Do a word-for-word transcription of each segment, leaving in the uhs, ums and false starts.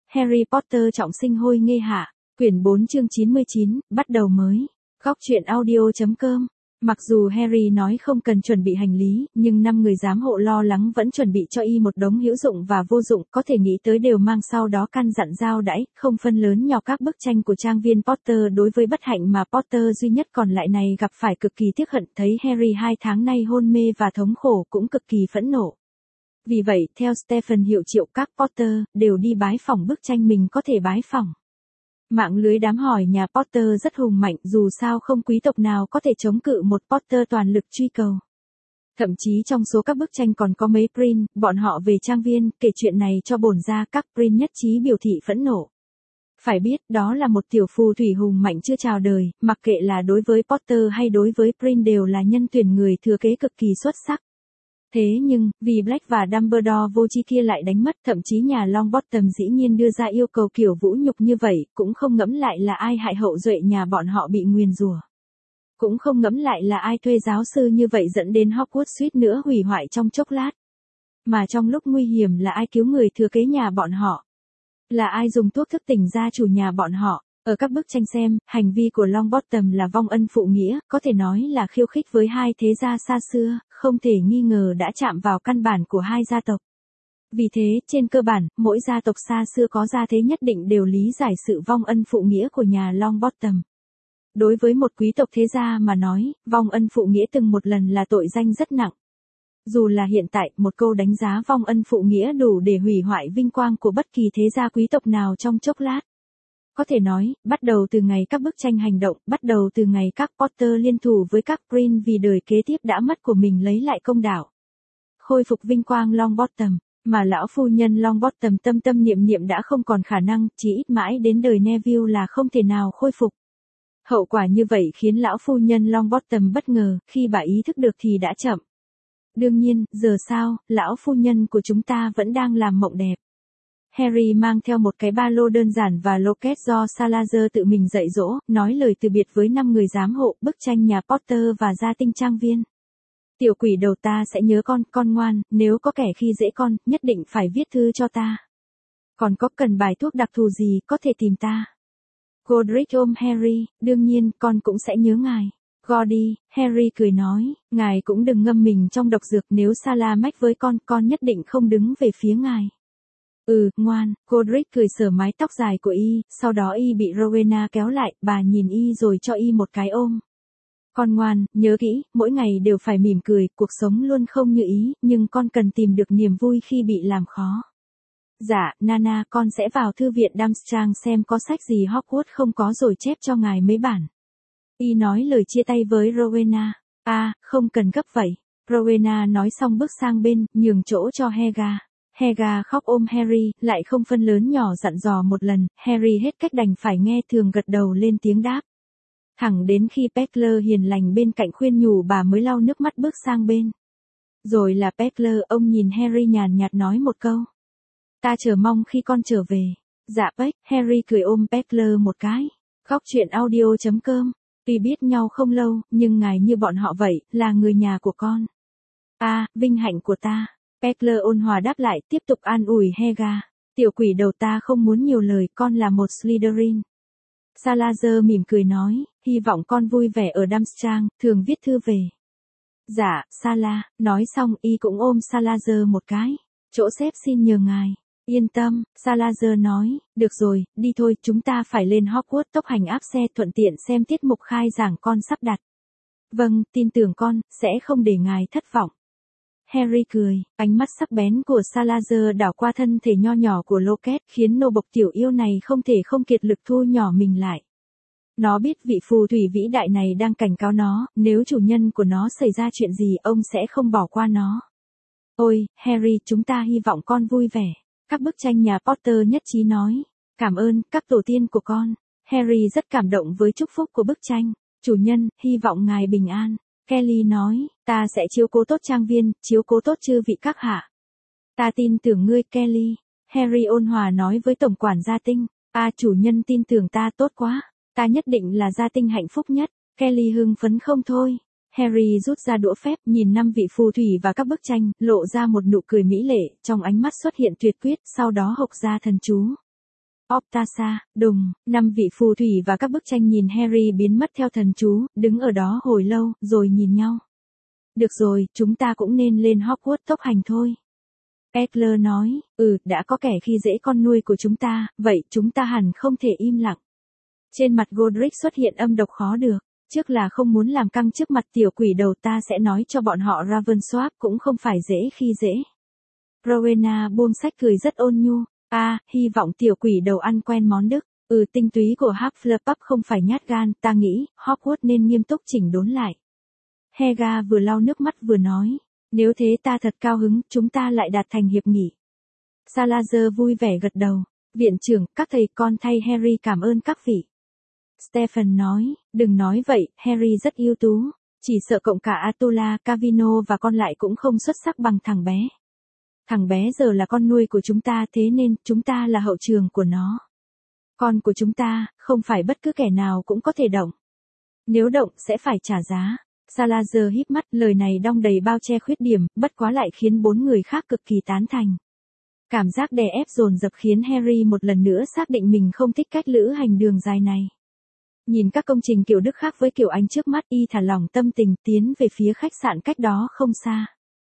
Harry Potter trọng sinh hôi nghê hạ, quyển bốn chương chín mươi chín, bắt đầu mới. Góc truyện audio chấm com. Mặc dù Harry nói không cần chuẩn bị hành lý, nhưng năm người giám hộ lo lắng vẫn chuẩn bị cho y một đống hữu dụng và vô dụng, có thể nghĩ tới đều mang sau đó căn dặn giao đãi, không phân lớn nhỏ các bức tranh của trang viên Potter đối với bất hạnh mà Potter duy nhất còn lại này gặp phải cực kỳ tiếc hận, thấy Harry hai tháng nay hôn mê và thống khổ cũng cực kỳ phẫn nộ. Vì vậy, theo Stephen hiệu triệu các Potter, đều đi bái phỏng bức tranh mình có thể bái phỏng. Mạng lưới đám hỏi nhà Potter rất hùng mạnh, dù sao không quý tộc nào có thể chống cự một Potter toàn lực truy cầu. Thậm chí trong số các bức tranh còn có mấy Prin, bọn họ về trang viên, kể chuyện này cho bổn ra, các Prin nhất trí biểu thị phẫn nộ. Phải biết, đó là một tiểu phù thủy hùng mạnh chưa chào đời, mặc kệ là đối với Potter hay đối với Prin đều là nhân tuyển người thừa kế cực kỳ xuất sắc. Thế nhưng, vì Black và Dumbledore vô tri kia lại đánh mất, thậm chí nhà Longbottom dĩ nhiên đưa ra yêu cầu kiểu vũ nhục như vậy, cũng không ngẫm lại là ai hại hậu duệ nhà bọn họ bị nguyền rủa. Cũng không ngẫm lại là ai thuê giáo sư như vậy dẫn đến Hogwarts suýt nữa hủy hoại trong chốc lát. Mà trong lúc nguy hiểm là ai cứu người thừa kế nhà bọn họ. Là ai dùng thuốc thức tỉnh gia chủ nhà bọn họ. Ở các bức tranh xem, hành vi của Longbottom là vong ân phụ nghĩa, có thể nói là khiêu khích với hai thế gia xa xưa, không thể nghi ngờ đã chạm vào căn bản của hai gia tộc. Vì thế, trên cơ bản, mỗi gia tộc xa xưa có gia thế nhất định đều lý giải sự vong ân phụ nghĩa của nhà Longbottom. Đối với một quý tộc thế gia mà nói, vong ân phụ nghĩa từng một lần là tội danh rất nặng. Dù là hiện tại, một câu đánh giá vong ân phụ nghĩa đủ để hủy hoại vinh quang của bất kỳ thế gia quý tộc nào trong chốc lát. Có thể nói, bắt đầu từ ngày các bức tranh hành động, bắt đầu từ ngày các Potter liên thủ với các Prin vì đời kế tiếp đã mất của mình lấy lại công đạo. Khôi phục vinh quang Longbottom, mà lão phu nhân Longbottom tâm tâm niệm niệm đã không còn khả năng, chỉ ít mãi đến đời Neville là không thể nào khôi phục. Hậu quả như vậy khiến lão phu nhân Longbottom bất ngờ, khi bà ý thức được thì đã chậm. Đương nhiên, giờ sao, lão phu nhân của chúng ta vẫn đang làm mộng đẹp. Harry mang theo một cái ba lô đơn giản và locket do Salazar tự mình dạy dỗ, nói lời từ biệt với năm người giám hộ, bức tranh nhà Potter và gia tinh trang viên. Tiểu quỷ đầu, ta sẽ nhớ con, con ngoan, nếu có kẻ khi dễ con, nhất định phải viết thư cho ta. Còn có cần bài thuốc đặc thù gì, có thể tìm ta. Godric ôm Harry, đương nhiên, con cũng sẽ nhớ ngài. Gordy, Harry cười nói, ngài cũng đừng ngâm mình trong độc dược, nếu Sala mách với con, con nhất định không đứng về phía ngài. Ừ, ngoan, Godric cười sờ mái tóc dài của y, sau đó y bị Rowena kéo lại, bà nhìn y rồi cho y một cái ôm. Con ngoan, nhớ kỹ, mỗi ngày đều phải mỉm cười, cuộc sống luôn không như ý, nhưng con cần tìm được niềm vui khi bị làm khó. Dạ, Nana, con sẽ vào thư viện Durmstrang xem có sách gì Hogwarts không có rồi chép cho ngài mấy bản. Y nói lời chia tay với Rowena. À, không cần gấp vậy. Rowena nói xong bước sang bên, nhường chỗ cho Helga. Helga khóc ôm Harry, lại không phân lớn nhỏ dặn dò một lần, Harry hết cách đành phải nghe thường gật đầu lên tiếng đáp. Thẳng đến khi Peckler hiền lành bên cạnh khuyên nhủ bà mới lau nước mắt bước sang bên. Rồi là Peckler, ông nhìn Harry nhàn nhạt nói một câu. Ta chờ mong khi con trở về. Dạ Peck, Harry cười ôm Peckler một cái. Góc truyện audio chấm com. Tuy biết nhau không lâu, nhưng ngài như bọn họ vậy, là người nhà của con. À, vinh hạnh của ta. Peckler ôn hòa đáp lại, tiếp tục an ủi Helga. Tiểu quỷ đầu, ta không muốn nhiều lời, con là một Slytherin. Salazar mỉm cười nói, hy vọng con vui vẻ ở Durmstrang, thường viết thư về. Dạ, Sala, nói xong y cũng ôm Salazar một cái. Chỗ xếp xin nhờ ngài. Yên tâm, Salazar nói, được rồi, đi thôi, chúng ta phải lên Hogwarts, tốc hành áp xe thuận tiện xem tiết mục khai giảng con sắp đặt. Vâng, tin tưởng con, sẽ không để ngài thất vọng. Harry cười, ánh mắt sắc bén của Salazar đảo qua thân thể nho nhỏ của Locket khiến nô bộc tiểu yêu này không thể không kiệt lực thu nhỏ mình lại. Nó biết vị phù thủy vĩ đại này đang cảnh cáo nó, nếu chủ nhân của nó xảy ra chuyện gì ông sẽ không bỏ qua nó. Ôi, Harry, chúng ta hy vọng con vui vẻ. Các bức tranh nhà Potter nhất trí nói. Cảm ơn, các tổ tiên của con. Harry rất cảm động với chúc phúc của bức tranh. Chủ nhân, hy vọng ngài bình an. Kelly nói, ta sẽ chiếu cố tốt trang viên, chiếu cố tốt chư vị các hạ. Ta tin tưởng ngươi, Kelly. Harry ôn hòa nói với tổng quản gia tinh. À, chủ nhân tin tưởng ta tốt quá. Ta nhất định là gia tinh hạnh phúc nhất. Kelly hưng phấn không thôi. Harry rút ra đũa phép, nhìn năm vị phù thủy và các bức tranh, lộ ra một nụ cười mỹ lệ, trong ánh mắt xuất hiện tuyệt quyết, sau đó hộc ra thần chú. Optasa, đùng, năm vị phù thủy và các bức tranh nhìn Harry biến mất theo thần chú, đứng ở đó hồi lâu, rồi nhìn nhau. Được rồi, chúng ta cũng nên lên Hogwarts tốc hành thôi. Edler nói, ừ, đã có kẻ khi dễ con nuôi của chúng ta, vậy chúng ta hẳn không thể im lặng. Trên mặt Godric xuất hiện âm độc khó được, trước là không muốn làm căng trước mặt tiểu quỷ đầu, ta sẽ nói cho bọn họ Ravensworth cũng không phải dễ khi dễ. Rowena buông sách cười rất ôn nhu, a, à, hy vọng tiểu quỷ đầu ăn quen món Đức, ừ tinh túy của Hufflepuff không phải nhát gan, ta nghĩ, Hogwarts nên nghiêm túc chỉnh đốn lại. Helga vừa lau nước mắt vừa nói, nếu thế ta thật cao hứng, chúng ta lại đạt thành hiệp nghị. Salazar vui vẻ gật đầu, viện trưởng, các thầy con thay Harry cảm ơn các vị. Stephen nói, đừng nói vậy, Harry rất ưu tú, chỉ sợ cộng cả Atula, Cavino và con lại cũng không xuất sắc bằng thằng bé. Thằng bé giờ là con nuôi của chúng ta, thế nên chúng ta là hậu trường của nó. Con của chúng ta, không phải bất cứ kẻ nào cũng có thể động. Nếu động sẽ phải trả giá. Salazar híp mắt, lời này đong đầy bao che khuyết điểm, bất quá lại khiến bốn người khác cực kỳ tán thành. Cảm giác đè ép dồn dập khiến Harry một lần nữa xác định mình không thích cách lữ hành đường dài này. Nhìn các công trình kiểu Đức khác với kiểu Anh trước mắt, y thả lỏng tâm tình tiến về phía khách sạn cách đó không xa.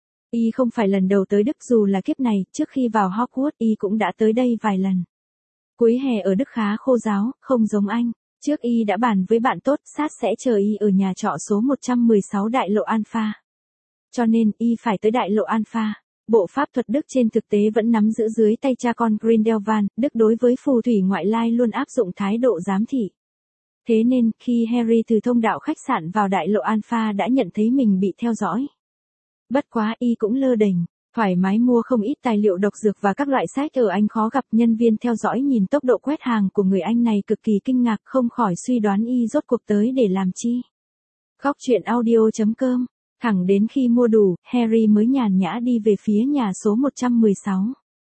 Y không phải lần đầu tới Đức, dù là kiếp này, trước khi vào Hogwarts y cũng đã tới đây vài lần. Cuối hè ở Đức khá khô ráo, không giống Anh. Trước y đã bàn với bạn tốt, sát sẽ chờ y ở nhà trọ số một trăm mười sáu đại lộ Alpha. Cho nên y phải tới đại lộ Alpha. Bộ pháp thuật Đức trên thực tế vẫn nắm giữ dưới tay cha con Grindelwald. Đức đối với phù thủy ngoại lai luôn áp dụng thái độ giám thị. Thế nên, khi Harry từ thông đạo khách sạn vào đại lộ Alpha đã nhận thấy mình bị theo dõi. Bất quá y cũng lơ đễnh, thoải mái mua không ít tài liệu độc dược và các loại sách ở Anh khó gặp. Nhân viên theo dõi nhìn tốc độ quét hàng của người Anh này cực kỳ kinh ngạc, không khỏi suy đoán y rốt cuộc tới để làm chi. Góc truyện audio chấm com, thẳng đến khi mua đủ, Harry mới nhàn nhã đi về phía nhà số một trăm mười sáu.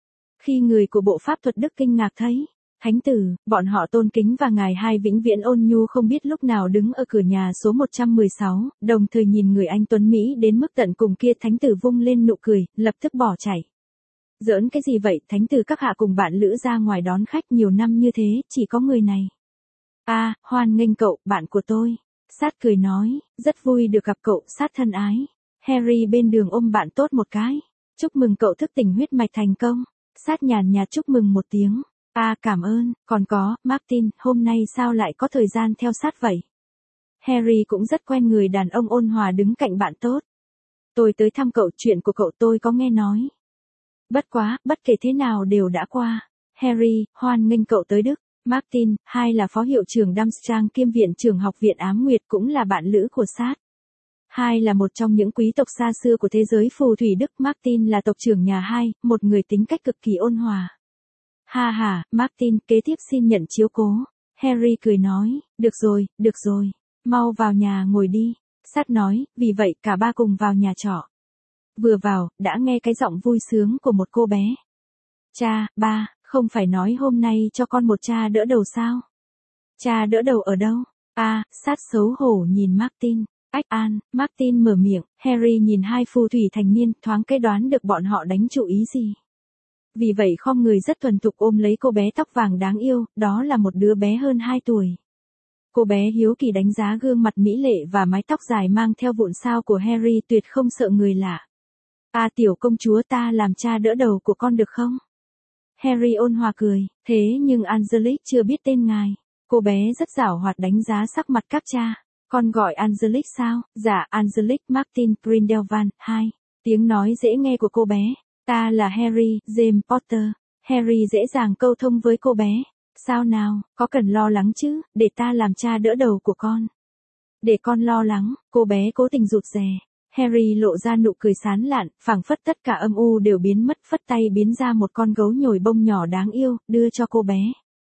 Khi người của bộ pháp thuật Đức kinh ngạc thấy Thánh tử, bọn họ tôn kính và ngài hai vĩnh viễn ôn nhu không biết lúc nào đứng ở cửa nhà số một trăm mười sáu, đồng thời nhìn người anh tuấn Mỹ đến mức tận cùng kia. Thánh tử vung lên nụ cười, lập tức bỏ chạy. Giỡn cái gì vậy, thánh tử các hạ cùng bạn lữ ra ngoài đón khách nhiều năm như thế, chỉ có người này. a à, hoan nghênh cậu, bạn của tôi. Sát cười nói, rất vui được gặp cậu, Sát thân ái. Harry bên đường ôm bạn tốt một cái. Chúc mừng cậu thức tỉnh huyết mạch thành công. Sát nhàn nhạt chúc mừng một tiếng. a à, cảm ơn, còn có, Martin, hôm nay sao lại có thời gian theo Sát vậy? Harry cũng rất quen người đàn ông ôn hòa đứng cạnh bạn tốt. Tôi tới thăm cậu, chuyện của cậu tôi có nghe nói. Bất quá, bất kể thế nào đều đã qua. Harry, hoan nghênh cậu tới Đức. Martin, hai là phó hiệu trưởng Durmstrang kiêm viện trưởng học viện Ám Nguyệt, cũng là bạn lữ của Sát. Hai là một trong những quý tộc xa xưa của thế giới phù thủy Đức. Martin là tộc trưởng nhà hai, một người tính cách cực kỳ ôn hòa. Ha ha, Martin, kế tiếp xin nhận chiếu cố. Harry cười nói, được rồi, được rồi, mau vào nhà ngồi đi. Sát nói, vì vậy cả ba cùng vào nhà trọ. Vừa vào, đã nghe cái giọng vui sướng của một cô bé. Cha, ba, không phải nói hôm nay cho con một cha đỡ đầu sao? Cha đỡ đầu ở đâu? a à, Sát xấu hổ nhìn Martin. Ách an, Martin mở miệng. Harry nhìn hai phù thủy thành niên, thoáng cái đoán được bọn họ đánh chủ ý gì. Vì vậy khom người rất thuần thục ôm lấy cô bé tóc vàng đáng yêu, đó là một đứa bé hơn hai tuổi. Cô bé hiếu kỳ đánh giá gương mặt mỹ lệ và mái tóc dài mang theo vụn sao của Harry, tuyệt không sợ người lạ. À tiểu công chúa, ta làm cha đỡ đầu của con được không? Harry ôn hòa cười, thế nhưng Angelic chưa biết tên ngài. Cô bé rất giảo hoạt đánh giá sắc mặt các cha. Con gọi Angelic sao? Dạ, Angelic Martin Grindelwald, hai. Tiếng nói dễ nghe của cô bé. Ta là Harry, James Potter. Harry dễ dàng câu thông với cô bé. Sao nào, có cần lo lắng chứ, để ta làm cha đỡ đầu của con. Để con lo lắng, cô bé cố tình rụt rè. Harry lộ ra nụ cười sán lạn, phảng phất tất cả âm u đều biến mất, phất tay biến ra một con gấu nhồi bông nhỏ đáng yêu, đưa cho cô bé.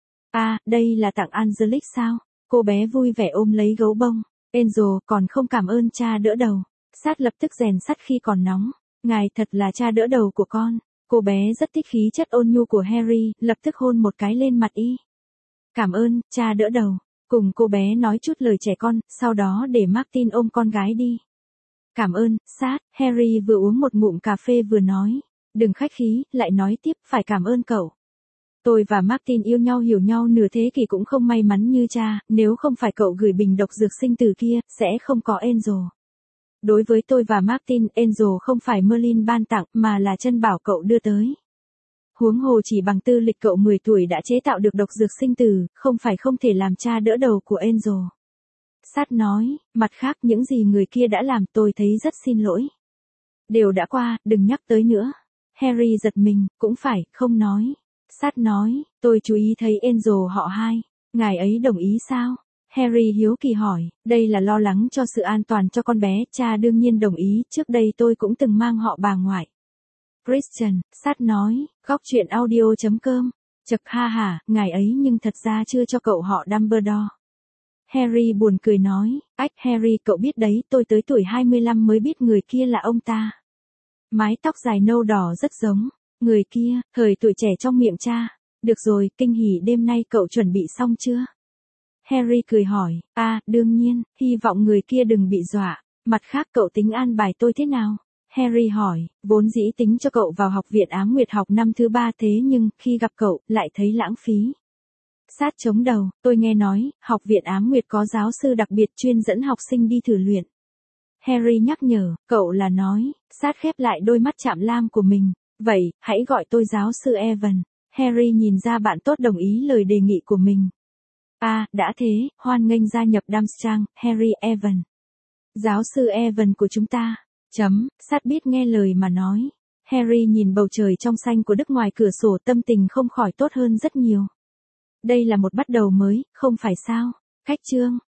À, đây là tặng Angelic sao? Cô bé vui vẻ ôm lấy gấu bông. Angel, còn không cảm ơn cha đỡ đầu. Sát lập tức rèn sắt khi còn nóng. Ngài thật là cha đỡ đầu của con. Cô bé rất thích khí chất ôn nhu của Harry, lập tức hôn một cái lên mặt y. Cảm ơn, cha đỡ đầu. Cùng cô bé nói chút lời trẻ con, sau đó để Martin ôm con gái đi. Cảm ơn, Sát. Harry vừa uống một ngụm cà phê vừa nói. Đừng khách khí, lại nói tiếp, phải cảm ơn cậu. Tôi và Martin yêu nhau hiểu nhau nửa thế kỷ cũng không may mắn như cha, nếu không phải cậu gửi bình độc dược sinh tử kia, sẽ không có Angel. Đối với tôi và Martin, Angel không phải Merlin ban tặng, mà là chân bảo cậu đưa tới. Huống hồ chỉ bằng tư lịch cậu mười tuổi đã chế tạo được độc dược sinh tử, không phải không thể làm cha đỡ đầu của Angel. Sát nói, mặt khác những gì người kia đã làm tôi thấy rất xin lỗi. Đều đã qua, đừng nhắc tới nữa. Harry giật mình, cũng phải, không nói. Sát nói, tôi chú ý thấy Angel họ hai. Ngài ấy đồng ý sao? Harry hiếu kỳ hỏi, đây là lo lắng cho sự an toàn cho con bé, cha đương nhiên đồng ý, trước đây tôi cũng từng mang họ bà ngoại. Christian, Sát nói, góc truyện audio chấm com. Chật ha hả, ngài ấy nhưng thật ra chưa cho cậu họ Dumbledore. Harry buồn cười nói, ách Harry cậu biết đấy, tôi tới tuổi hai mươi lăm mới biết người kia là ông ta. Mái tóc dài nâu đỏ rất giống, người kia, thời tuổi trẻ trong miệng cha. Được rồi, kinh hỉ đêm nay cậu chuẩn bị xong chưa? Harry cười hỏi, à, đương nhiên, hy vọng người kia đừng bị dọa. Mặt khác cậu tính an bài tôi thế nào? Harry hỏi, vốn dĩ tính cho cậu vào học viện Ám Nguyệt học năm thứ ba thế nhưng, khi gặp cậu, lại thấy lãng phí. Sát chống đầu, tôi nghe nói, học viện Ám Nguyệt có giáo sư đặc biệt chuyên dẫn học sinh đi thử luyện. Harry nhắc nhở, cậu là nói, Sát khép lại đôi mắt chạm lam của mình, vậy, hãy gọi tôi giáo sư Evan. Harry nhìn ra bạn tốt đồng ý lời đề nghị của mình. À, đã thế, hoan nghênh gia nhập Durmstrang, Harry Evan. Giáo sư Evan của chúng ta. Chấm, Sát biết nghe lời mà nói. Harry nhìn bầu trời trong xanh của Đức ngoài cửa sổ, tâm tình không khỏi tốt hơn rất nhiều. Đây là một bắt đầu mới, không phải sao? Khách chương.